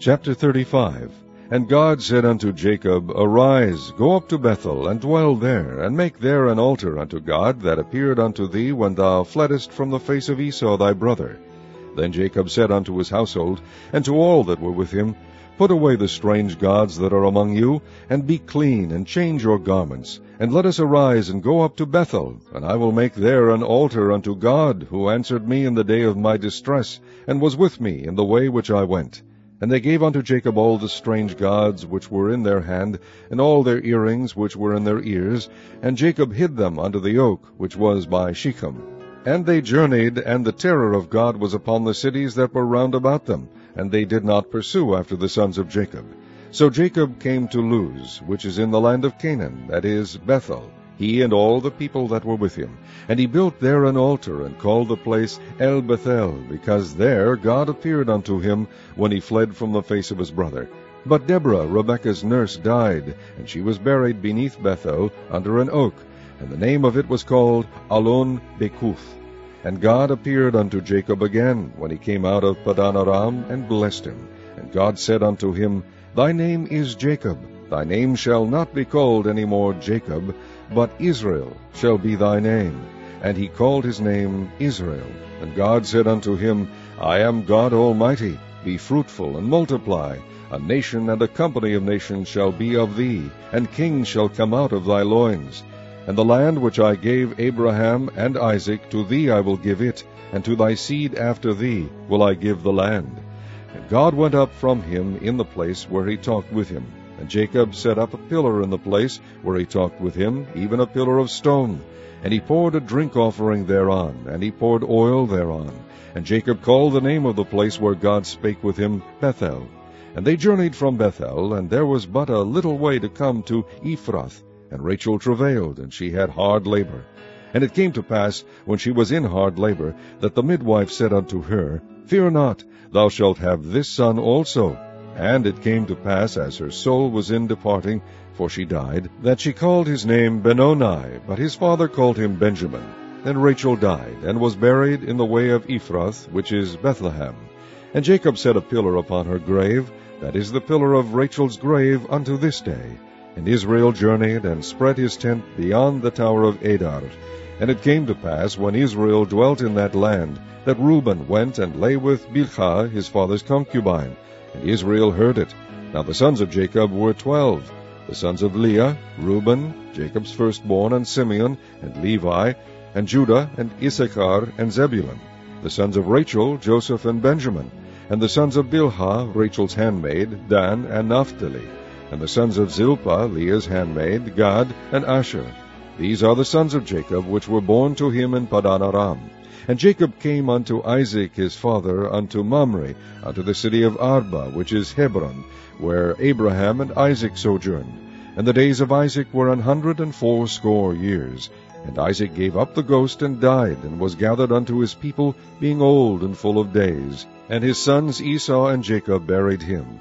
Chapter 35. And God said unto Jacob, Arise, go up to Bethel, and dwell there, and make there an altar unto God, that appeared unto thee when thou fleddest from the face of Esau thy brother. Then Jacob said unto his household, and to all that were with him, Put away the strange gods that are among you, and be clean, and change your garments, and let us arise and go up to Bethel, and I will make there an altar unto God, who answered me in the day of my distress, and was with me in the way which I went. And they gave unto Jacob all the strange gods which were in their hand, and all their earrings which were in their ears, and Jacob hid them under the oak which was by Shechem. And they journeyed, and the terror of God was upon the cities that were round about them, and they did not pursue after the sons of Jacob. So Jacob came to Luz, which is in the land of Canaan, that is, Bethel, he and all the people that were with him. And he built there an altar, and called the place El Bethel, because there God appeared unto him when he fled from the face of his brother. But Deborah, Rebekah's nurse, died, and she was buried beneath Bethel under an oak, and the name of it was called Allon Bekuth. And God appeared unto Jacob again when he came out of Padan Aram, and blessed him. And God said unto him, Thy name is Jacob. Thy name shall not be called any more Jacob, but Israel shall be thy name. And he called his name Israel. And God said unto him, I am God Almighty. Be fruitful, and multiply. A nation and a company of nations shall be of thee, and kings shall come out of thy loins. And the land which I gave Abraham and Isaac, to thee I will give it, and to thy seed after thee will I give the land. And God went up from him in the place where he talked with him. And Jacob set up a pillar in the place where he talked with him, even a pillar of stone. And he poured a drink offering thereon, and he poured oil thereon. And Jacob called the name of the place where God spake with him, Bethel. And they journeyed from Bethel, and there was but a little way to come to Ephrath. And Rachel travailed, and she had hard labor. And it came to pass, when she was in hard labor, that the midwife said unto her, Fear not, thou shalt have this son also. And it came to pass, as her soul was in departing, for she died, that she called his name Benoni, but his father called him Benjamin. And Rachel died, and was buried in the way of Ephrath, which is Bethlehem. And Jacob set a pillar upon her grave, that is the pillar of Rachel's grave unto this day. And Israel journeyed, and spread his tent beyond the tower of Adar. And it came to pass, when Israel dwelt in that land, that Reuben went and lay with Bilhah his father's concubine. And Israel heard it. Now the sons of Jacob were 12. The sons of Leah, Reuben, Jacob's firstborn, and Simeon, and Levi, and Judah, and Issachar, and Zebulun. The sons of Rachel, Joseph, and Benjamin. And the sons of Bilhah, Rachel's handmaid, Dan, and Naphtali. And the sons of Zilpah, Leah's handmaid, Gad, and Asher. These are the sons of Jacob, which were born to him in Padan Aram. And Jacob came unto Isaac his father, unto Mamre, unto the city of Arba, which is Hebron, where Abraham and Isaac sojourned. And the days of Isaac were 180 years. And Isaac gave up the ghost, and died, and was gathered unto his people, being old and full of days. And his sons Esau and Jacob buried him.